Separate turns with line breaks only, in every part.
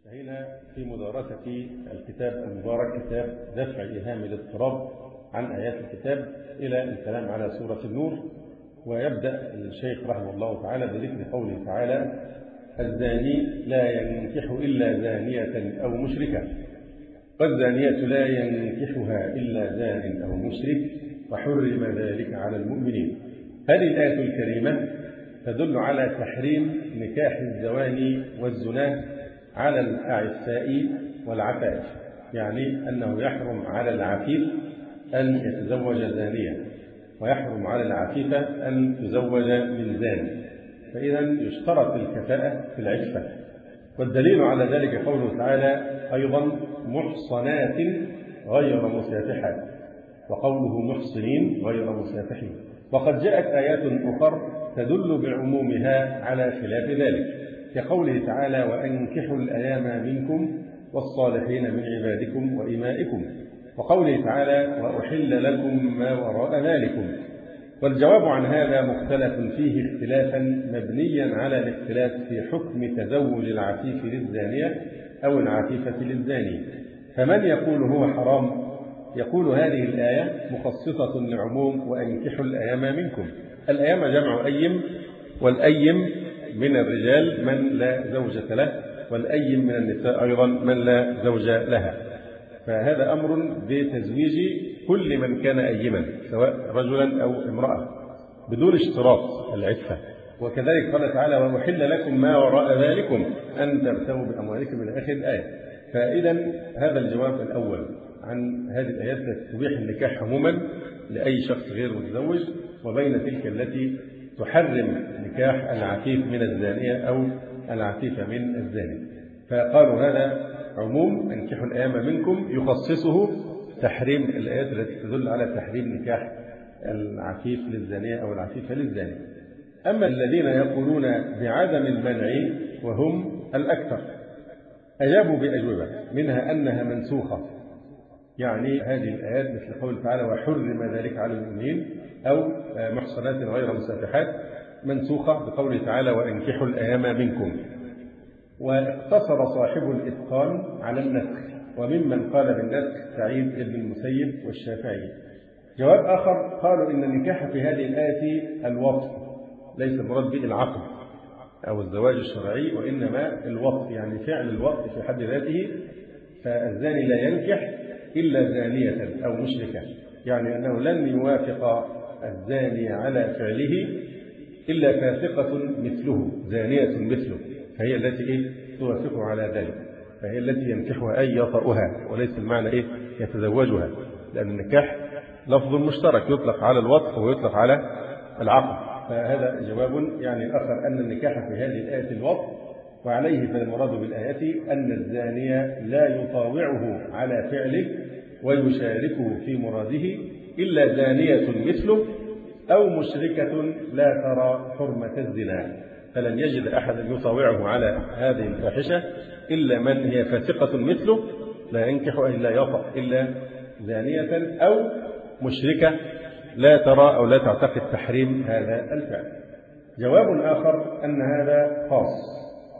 انتهينا في مدارسة الكتاب المبارك كتاب دفع إيهام الاضطراب عن آيات الكتاب إلى الكلام على سورة النور. ويبدأ الشيخ رحمه الله تعالى بذكر قوله تعالى: الزاني لا ينكح إلا زانية أو مشركة، والزانية لا ينكحها إلا زان أو مشرك، وحرم ذلك على المؤمنين. هذه الآية الكريمة تدل على تحريم نكاح الزواني والزنا على الأعفاء والعفائف، يعني أنه يحرم على العفيف أن يتزوج زانية، ويحرم على العفيفة أن تزوج من زان، فإذا يشترط الكفاءة في العفة. والدليل على ذلك قوله تعالى أيضا: محصنات غير مسافحات، وقوله محصنين غير مسافحين. وقد جاءت آيات أخرى تدل بعمومها على خلاف ذلك، كقوله تعالى: وأنكحوا الأيام منكم والصالحين من عبادكم وإمائكم، وقوله تعالى: وأحل لكم ما وراء ذلكم. والجواب عن هذا مختلف فيه اختلافا مبنيا على الاختلاف في حكم تزوج العفيف للزانية أو العفيفة للزاني. فمن يقول هو حرام يقول هذه الآية مخصصة لعموم وأنكحوا الأيام منكم. الأيام جمع أيم، والأيم من الرجال من لا زوجة له، والأيم من النساء أيضا من لا زوج لها. فهذا أمر بتزويج كل من كان أيما سواء رجلا أو امرأة بدون اشتراط العفة. وكذلك قال تعالى: وأحل لكم ما وراء ذلكم أن تبتغوا بأموالكم إلى آخر الآية. فإذا هذا الجواب الأول عن هذه الآيات التي تبيح النكاح عموما لأي شخص غير متزوج، وبين تلك التي تحرم نكاح العفيف من الزانية أو العفيفة من الزاني. فقالوا هذا عموم أنكحوا الأيام منكم يخصصه تحريم الآيات التي تدل على تحريم نكاح العفيف للزانية أو العفيفة للزاني. أما الذين يقولون بعدم المنع وهم الأكثر أجابوا بأجوبة، منها أنها منسوخة، يعني هذه الآيات مثل قول تعالى: وحرم ذلك على المؤمنين، أو محصنات غير مسافحات، منسوخة بقول تعالى: وأنكحوا الأيام منكم. واقتصر صاحب الإتقان على النسخ، وممن قال بالنسخ سعيد بن المسيب والشافعي. جواب آخر قالوا إن النكاح في هذه الآية الوطء، ليس المراد به العقد أو الزواج الشرعي، وإنما الوطء، يعني فعل الوطء في حد ذاته. فالزاني لا ينكح إلا زانية أو مشركة، يعني أنه لن يوافق الزاني على فعله إلا فاسقة مثله، زانية مثله، فهي التي توافقه على ذلك، فهي التي ينكحها أي يطأها، وليس المعنى يتزوجها، لأن النكاح لفظ مشترك يطلق على الوطء ويطلق على العقد. فهذا جواب يعني آخر أن النكاح في هذه الآية الوطء، وعليه فالمراد بالآية أن الزانية لا يطاوعه على فعله ويشاركه في مراده إلا زانية مثله أو مشركة لا ترى حرمة الزنا، فلن يجد أحد يطاوعه على هذه الفاحشة إلا من هي فاسقة مثله لا ينكح إلا يطأ إلا زانية أو مشركة لا ترى أو لا تعتقد تحريم هذا الفعل. جواب آخر أن هذا خاص،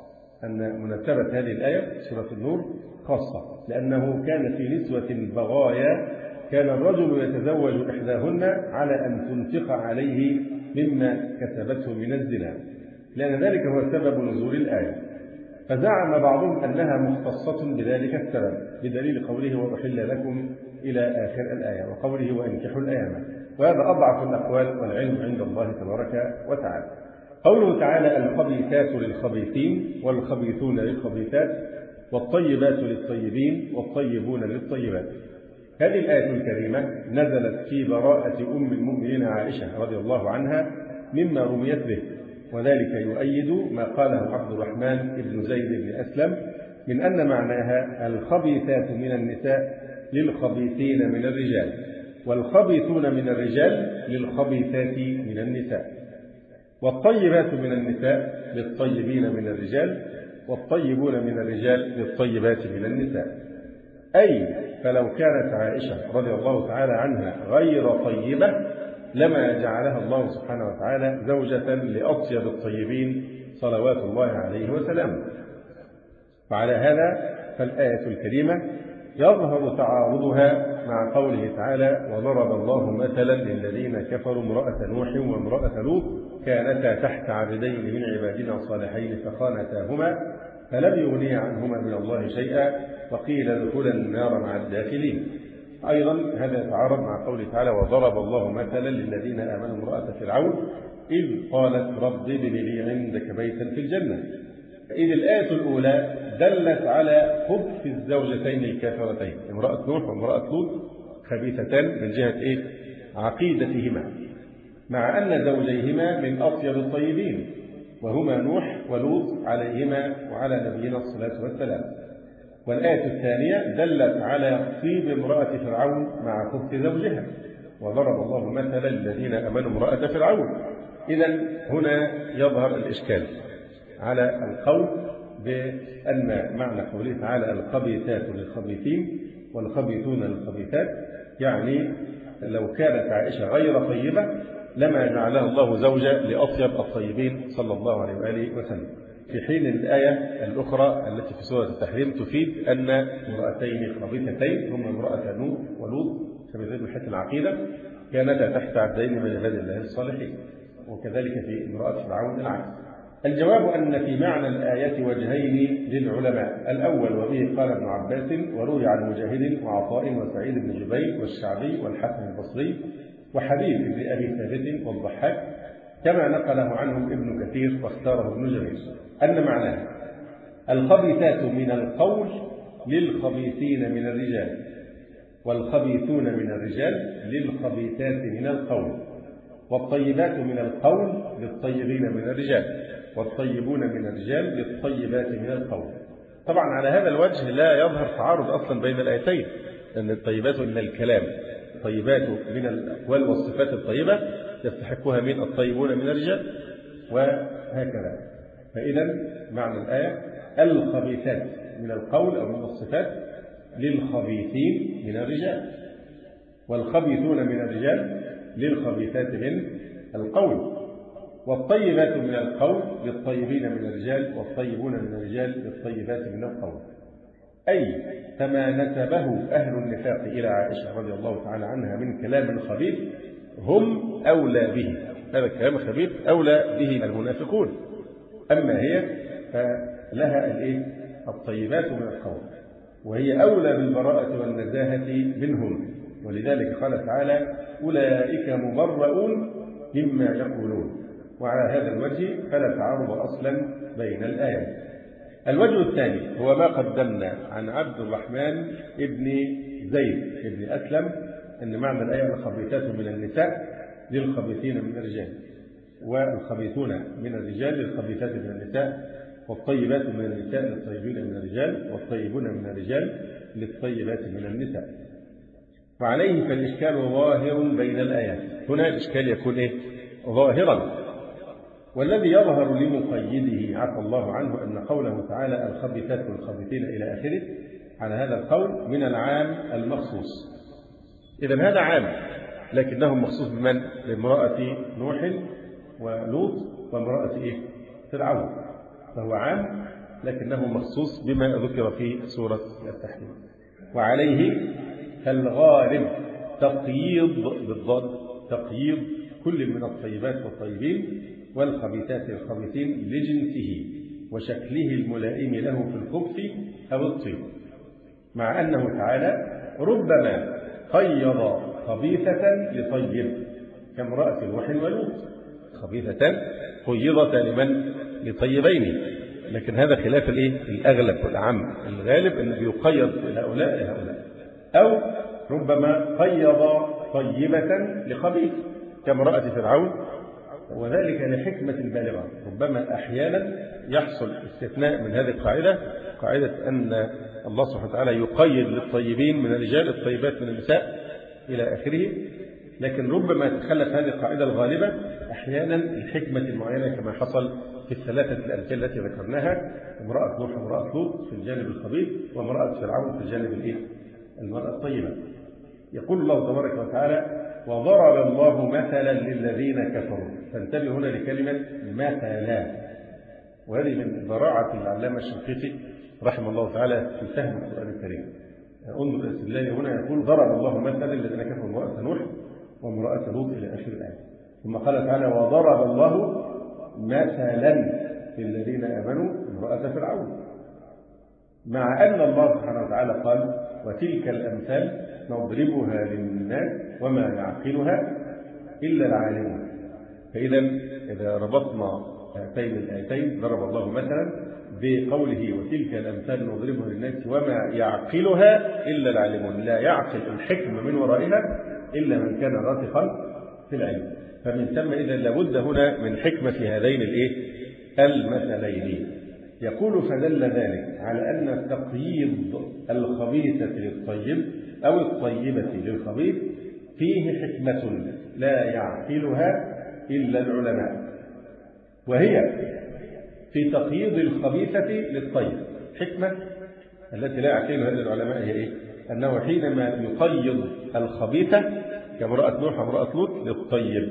أن مناسبة هذه الآية سورة النور خاصة، لأنه كان في نسوة بغايا كان الرجل يتزوج إحداهن على أن تنفق عليه مما كسبته من الزنا، لأن ذلك هو سبب نزول الآية. فزعم بعضهم أنها مختصة بذلك السبب بدليل قوله: وأحل لكم إلى آخر الآية، وقوله: وأنكحوا الأيام. وهذا أضعف الأقوال، والعلم عند الله تبارك وتعالى. قوله تعالى: الخبيثات للخبيثين والخبيثون للخبيثات والطيبات للطيبين والطيبون للطيبات. هذه الآية الكريمة نزلت في براءة أم المؤمنين عائشة رضي الله عنها مما رميت به، وذلك يؤيد ما قاله عبد الرحمن بن زيد بن أسلم من أن معناها: الخبيثات من النساء للخبيثين من الرجال، والخبيثون من الرجال للخبيثات من النساء، والطيبات من النساء للطيبين من الرجال، والطيبون من الرجال للطيبات من النساء. أي فلو كانت عائشة رضي الله تعالى عنها غير طيبة لما جعلها الله سبحانه وتعالى زوجة لأطيب الطيبين صلوات الله عليه وسلم. وعلى هذا فالآية الكريمة يظهر تعارضها مع قوله تعالى: وضرب الله مثلا للذين كفروا امرأة نوح وامرأة لوط كانتا تحت عبدين من عبادنا صالحين فخانتاهما فلم يغنيا عنهما من الله شيئا وقيل ادخلا النار مع الداخلين. أيضا هذا يتعارض مع قوله تعالى: وضرب الله مثلا للذين آمنوا امرأة فرعون إذ قالت رب ابن لي عندك بيتا في الجنة. إذ الآية الأولى دلت على خبث الزوجتين الكافرتين امرأة نوح وامرأة لوط خبيثتان من جهة عقيدتهما، مع أن زوجيهما من أطيب الطيبين وهما نوح ولوط عليهما وعلى نبينا الصلاة والسلام. والآية الثانية دلت على طيب امرأة فرعون مع خبث زوجها، وضرب الله مثلا للذين آمنوا امرأة فرعون. إذن هنا يظهر الإشكال على القول بأن معنى قوله تعالى: الخبيثات للخبيثين والخبيثون للخبيثات، يعني لو كانت عائشة غير طيبة لما جعلها الله زوجة لأطيب الطيبين صلى الله عليه وآله وسلم، في حين الآية الأخرى التي في سورة التحريم تفيد أن امرأتين خبيثتين هما امرأة نوح ولوط خبيثتين من حيث العقيدة كانتا تحت عبدين من عباد الله الصالحين، وكذلك في امرأة فرعون العكس. الجواب أن في معنى الآية وجهين للعلماء: الأول وبه قال ابن عباس وروي عن مجاهد وعطاء وسعيد بن جبير والشعبي والحسن البصري وحبيب بن أبي ثابت والضحاك، كما نقله عنهم ابن كثير واختاره ابن جرير، أن معناه: الخبيثات من القول للخبيثين من الرجال، والخبيثون من الرجال للخبيثات من القول، والطيبات من القول للطيبين من الرجال، والطيبون من الرجال للطيبات من القول. طبعا على هذا الوجه لا يظهر تعارض أصلا بين الآيتين، أن الطيبات من الكلام طيبات من الأقوال والصفات الطيبة يستحقها من الطيبون من الرجال، وهكذا. فإذا معنى الآية: الخبيثات من القول أو من الصفات للخبيثين من الرجال، والخبيثون من الرجال للخبيثات من القول، والطيبات من القول للطيبين من الرجال، والطيبون من الرجال للطيبات من القول. أي كما نسبه أهل النفاق إلى عائشة رضي الله تعالى عنها من كلام خبيث هم أولى به، هذا الكلام الخبيث أولى به المنافقون، أما هي فلها الطيبات من القول، وهي أولى بالبراءة والنزاهة منهم، ولذلك قال تعالى: أولئك مبرؤون مما يقولون. وعلى هذا الوجه فلا تعارض أصلا بين الآيات. الوجه الثاني هو ما قدمنا عن عبد الرحمن ابن زيد ابن أسلم، أن معنى الآية: الخبيثات من النساء للخبيثين من الرجال، والخبيثون من الرجال للخبيثات من النساء، والطيبات من النساء للطيبين من الرجال، والطيبون من الرجال للطيبات من النساء. وعليه فالإشكال ظاهر بين الآيات. هنا الإشكال يكون ظاهرا، والذي يظهر لمقيده عفى الله عنه أن قوله تعالى: الخبيثات والخبيثين إلى آخره على هذا القول من العام المخصوص. إذن هذا عام، لكنه مخصوص بمن؟ بامرأة نوح ولوط وامرأة فرعون، فهو عام لكنه مخصوص بما ذكر في سورة التحريم. وعليه فالغالب تقييض بالضاد، تقييض كل من الطيبات والطيبين والخبيثات الخبيثين لجنسه وشكله الملائم له في الخبث أو الطيب، مع أنه تعالى ربما قيض خبيثة لطيب كامرأة نوح ولوط، خبيثة قيضت لمن؟ لطيبين، لكن هذا خلاف الأغلب والعام. الغالب أنه يقيض لهؤلاء، أو ربما قيض طيبة لخبيث كامرأة فرعون، وذلك لحكمة بالغة. ربما أحيانا يحصل استثناء من هذه القاعدة، قاعدة أن الله سبحانه وتعالى يقيد للطيبين من الرجال الطيبات من النساء إلى آخره، لكن ربما تخلف هذه القاعدة الغالبة أحيانا الحكمة المعينة، كما حصل في الثلاثة الأمثلة التي ذكرناها: امرأة نوح وامرأة لوط في الجانب الخبيث، وامرأة فرعون في الجانب المرأة الطيبة. يقول الله تبارك وتعالى: وضرب الله مثلا للذين كفروا. فانتبه هنا لكلمة مثلا، وهذه من براعة العلامة الشنقيطي رحمه الله تعالى في فهم القرآن الكريم. انظر إلى الاستدلال هنا، يقول ضرب الله مثلا الذين كفروا امرأة نوح وامرأة لوط إلى آخر الآية. ثم قال تعالى وضرب الله مثلا للذين آمنوا امرأة فرعون، مع أن الله سبحانه وتعالى قال وتلك الأمثال نضربها للناس وما يعقلها إلا العالمون. فإذا إذا ربطنا هاتين الآيتين ضرب الله مثلا بقوله وتلك الأمثال نضربها للناس وما يعقلها إلا العالمون، لا يعقل الحكمة من ورائها إلا من كان راسخا في العلم. فمن ثم إذا لابد هنا من حكمة في هذين المثلين. يقول فدل ذلك على أن تقييض الخبيثة للطيب أو الطيبة للخبيث فيه حكمة لا يعقلها إلا العلماء، وهي في تقييض الخبيثة للطيب. حكمة التي لا يعقلها إلا العلماء هي إيه؟ أنه حينما يقيض الخبيثة كامرأة نوح وامرأة لوط للطيب،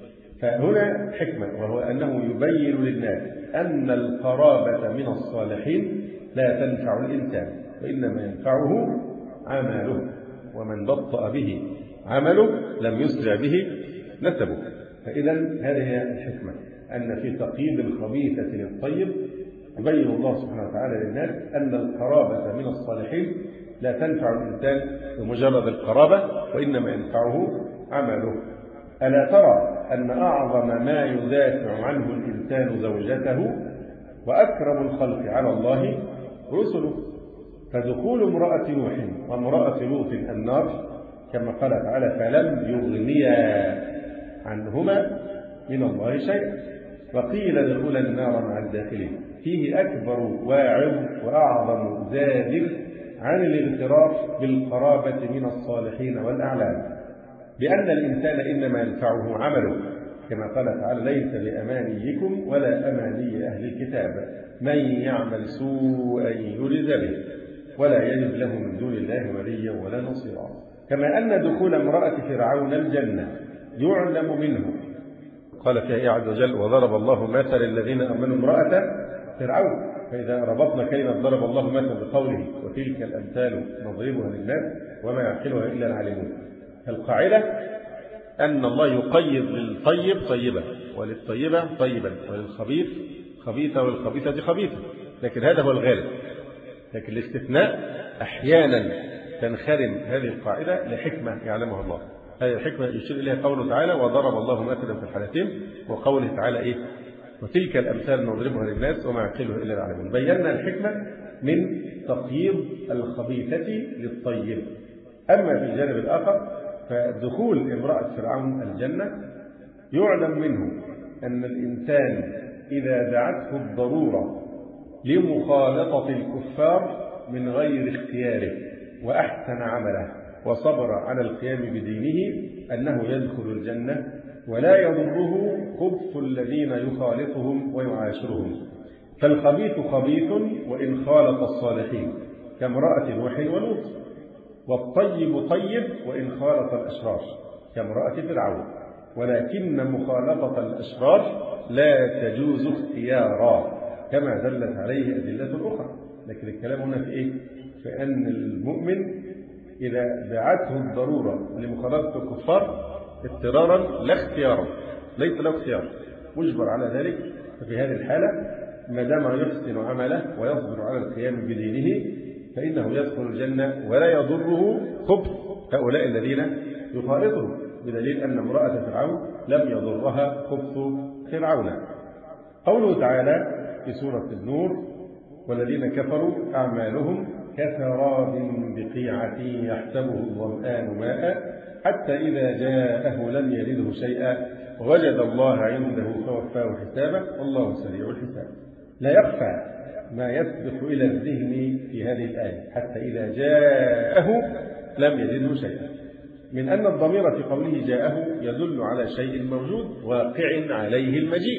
فهنا حكمة، وهو أنه يبين للناس أن القرابة من الصالحين لا تنفع الإنسان، وإنما ينفعه عمله، ومن بطأ به عمله لم يسرع به نسبه. فإذا هذه هي الحكمة، أن في تقييد الخبيثة للطيب يبين الله سبحانه وتعالى للناس أن القرابة من الصالحين لا تنفع الإنسان بمجرد القرابة، وإنما ينفعه عمله. ألا ترى أن أعظم ما يدافع عنه الإنسان زوجته، وأكرم الخلق على الله رسله، فدخول امرأة نوح وامرأة لوط النار كما قال تعالى فلم يغنيا عنهما من الله شيئا وقيل ادخلا النار مع الداخلين، فيه أكبر واعظ وأعظم زاجر عن الاغترار بالقرابة من الصالحين والأعلام، بأن الإنسان إنما ينفعه عمله، كما قال تعالى ليس بأمانيكم ولا أماني أهل الكتاب من يعمل سوءا يجز به ولا يجد له من دون الله وليا ولا نصيرا. كما أن دخول امرأة فرعون الجنة يعلم منه، قال فيها عز وجل وضرب الله مثل الذين آمنوا امرأة فرعون. فإذا ربطنا كلمة ضرب الله مثل بقوله وتلك الأمثال نضربها للناس وما يعقلها إلا العالمون، القاعدة أن الله يقيض للطيب طيبة وللطيبة طيبا وللخبيث خبيثة وللخبيثة خبيثة، لكن هذا هو الغالب. لكن الاستثناء أحيانا تنخرم هذه القاعدة لحكمة يعلمها الله. هذه الحكمة يشير إليها قوله تعالى وضرب الله مثلا في الحالتين، وقوله تعالى إيه وتلك الأمثال نضربها للناس وما يعقلها إلا العالمون. بينا الحكمة من تقييض الخبيثة للطيب. أما في الجانب الآخر فدخول امرأة فرعون الجنة يعلم منه أن الإنسان إذا دعته الضرورة لمخالطة الكفار من غير اختياره وأحسن عمله وصبر على القيام بدينه أنه يدخل الجنة ولا يضره خبث الذين يخالطهم ويعاشرهم. فالخبيث خبيث وإن خالط الصالحين كامرأة نوح ولوط، والطيب طيب وإن خالط الأشرار كامرأة فرعون، ولكن مخالطة الأشرار لا تجوز اختيارا كما دلت عليه أدلة أخرى. لكن الكلام هنا في إيه؟ في أن المؤمن إذا دعته الضرورة لمخالطة الكفار اضطرارا لا اختيارا، ليس له اختيار، مجبر على ذلك. ففي هذه الحالة ما دام يحسن عمله ويصبر على القيام بدينه فإنه يدخل الجنة ولا يضره خبث هؤلاء الذين يخالطهم، بدليل أن امرأة فرعون لم يضرها خبث فرعون. قوله تعالى في سورة النور والذين كفروا أعمالهم كسراب بقيعة يحسبه الظمآن ماء حتى إذا جاءه لم يجده شيئا ووجد الله عنده فوفاه حسابه والله سريع الحساب. لا يخفى ما يسبق إلى الذهن في هذه الآية حتى إذا جاءه لم يجده شيئا، من أن الضمير في قوله جاءه يدل على شيء موجود واقع عليه المجيء.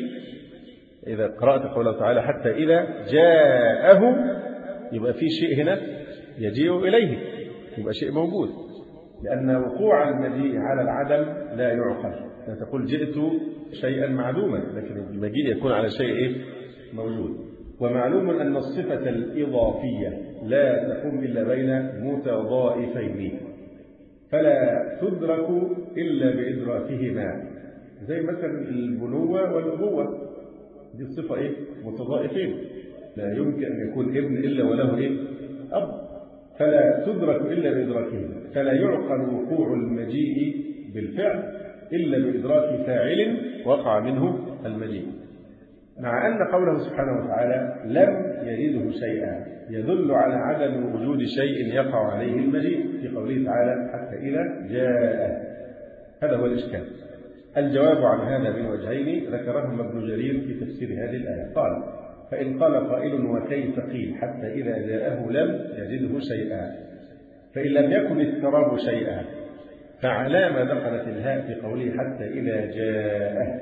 إذا قرأت قوله تعالى حتى إذا جاءه يبقى في شيء هنا يجيء إليه، يبقى شيء موجود، لأن وقوع المجيء على العدم لا يعقل. لا تقول جئت شيئا معدوما، لكن المجيء يكون على شيء موجود. ومعلوم أن الصفة الإضافية لا تقوم إلا بين متضائفين، فلا تدرك إلا بإدراكهما، زي مثلا البنوة والأبوة، دي الصفة متضائفين، لا يمكن أن يكون ابن إلا وله أب، فلا تدرك إلا بإدراكهما، فلا يعقل وقوع المجيء بالفعل إلا بإدراك فاعل وقع منه المجيء، مع أن قوله سبحانه وتعالى لم يلده شيئا يدل على عدم وجود شيء يقع عليه المجيء في قوله تعالى حتى إذا جاء. هذا هو الإشكال. الجواب عن هذا من وجهين ذكرهما ابن جرير في تفسير هذه الآية. قال: فإن قال قائل وكيف قيل حتى إذا جاءه لم يجده شيئا، فإن لم يكن الثراب شيئا فعلى ما دخلت الهاء في قوله حتى إذا جاءه؟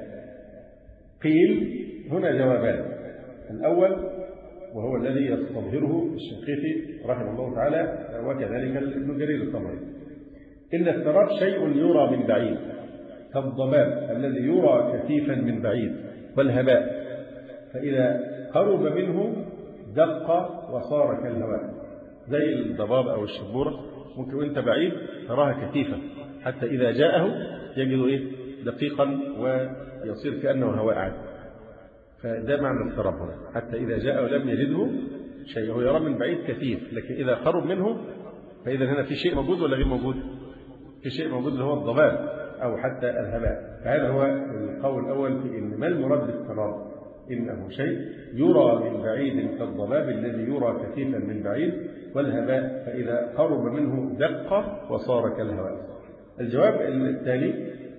قيل هنا جوابان. الأول وهو الذي يستظهره الشنقيطي رحمه الله تعالى وكذلك ابن جرير الطبري، إن الثراب شيء يرى من بعيد كالضباب الذي يرى كثيفا من بعيد، والهباء فإذا قرب منه دق وصار كالهواء، زي الضباب أو الشبورة ممكن وانت بعيد تراها كثيفة حتى إذا جاءه يجد دقيقا ويصير كأنه هواء عادي، فده معنى الثراب هنا، حتى إذا جاءه لم يجده شيء، هو يرى من بعيد كثيف لكن إذا قرب منه فإذا هنا في شيء موجود ولا غير موجود؟ في شيء موجود اللي هو الضباب أو حتى الهباء. فهذا هو القول الأول في إن ما المراد بالثراب، إنه شيء يرى من بعيد كالضباب الذي يرى كثيفا من بعيد، والهباء فإذا قرب منه دق وصار كالهواء. الجواب الثاني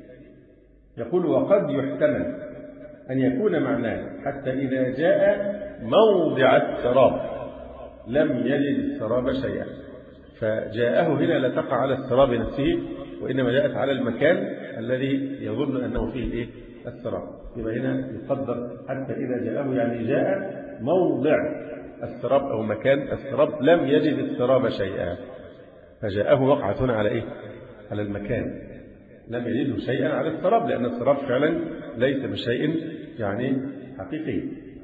يقول: وقد يحتمل أن يكون معناه حتى إذا جاء موضع السراب لم يجد السراب شيئا، فجاءه هنا لا تقع على السراب نفسه وإنما جاءت على المكان الذي يظن أنه فيه السراب. يبقى هنا يقدر حتى إذا جاءه يعني جاء موضع السراب أو مكان السراب لم يجد السراب شيئا، فجاءه وقعت هنا على على المكان، لم يجده شيئا على السراب، لأن السراب فعلا ليس بشيء يعني حقيقي،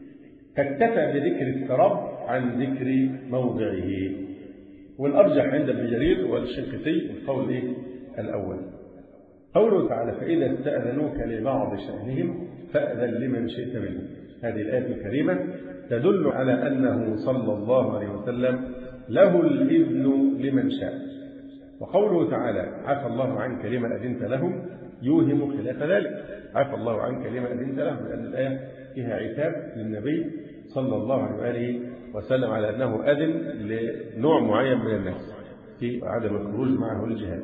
فاكتفى بذكر السراب عن ذكر موضعه. والأرجح عند ابن جرير والشنقيطي القول الأول. قوله تعالى: فإذا استأذنوك لبعض شأنهم فأذن لمن شئت منهم. هذه الآية الكريمة تدل على أنه صلى الله عليه وسلم له الإذن لمن شاء. وقوله تعالى: عفى الله عنك لما أذنت لهم يوهم خلاف ذلك، عفى الله عنك لما أذنت لهم، لأن الآية فيها عتاب للنبي صلى الله عليه وآله وسلم على أنه أذن لنوع معين من الناس في عدم الخروج معه للجهاد.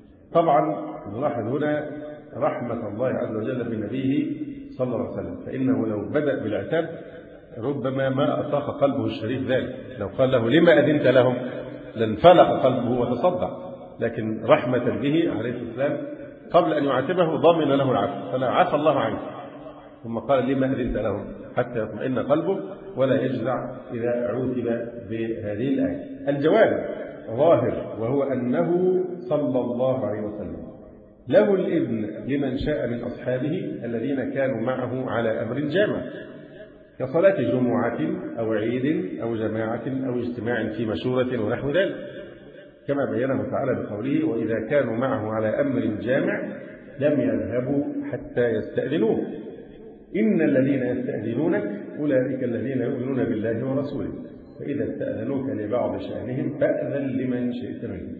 طبعا نلاحظ هنا رحمة الله عز وجل بنبيه صلى الله عليه وسلم، فإنه لو بدأ بالعتاب ربما ما أطاق قلبه الشريف ذلك، لو قال له لما أذنت لهم لانفلق قلبه وتصدع، لكن رحمة به عليه السلام قبل أن يعاتبه ضمن له العفو، فلا عفى الله عنه ثم قال لما أذنت لهم حتى يطمئن قلبه ولا يجزع إذا عوتب بهذه الآية. الجواب ظاهر، وهو أنه صلى الله عليه وسلم له الإذن لمن شاء من أصحابه الذين كانوا معه على أمر جامع كصلاة جمعة أو عيد أو جماعة أو اجتماع في مشورة ونحو ذلك، كما بينه تعالى بقوله: وإذا كانوا معه على أمر جامع لم يذهبوا حتى يستأذنوه إن الذين يستأذنونك أولئك الذين يؤمنون بالله ورسوله فإذا استأذنوك لبعض شأنهم فأذن لمن شئت منهم.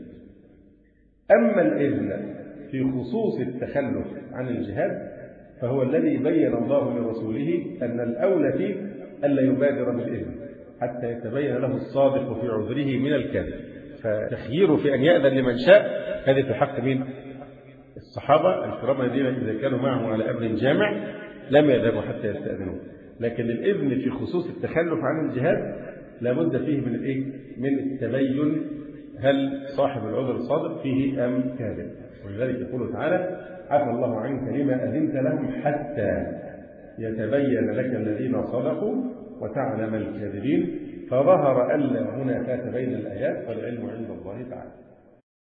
أما الإذن في خصوص التخلف عن الجهاد فهو الذي بين الله لرسوله أن الأولى فيه ألا يبادر بالإذن حتى يتبين له الصادق في عذره من الكاذب، فتخييره في أن يأذن لمن شاء هذه في حق من الصحابة الكرام الذين إذا كانوا معه على أمر جامع لم يذهبوا حتى يستأذنوه. لكن الإذن في خصوص التخلف عن الجهاد لابد فيه من التبين هل صاحب العذر صادق فيه أم كاذب. ولذلك يقول تعالى: عفى الله عنك لما أذنت لهم حتى يتبين لك الذين صدقوا وتعلم الكاذبين. فظهر ألا منافاة بين الآيات والعلم عند الله تعالى.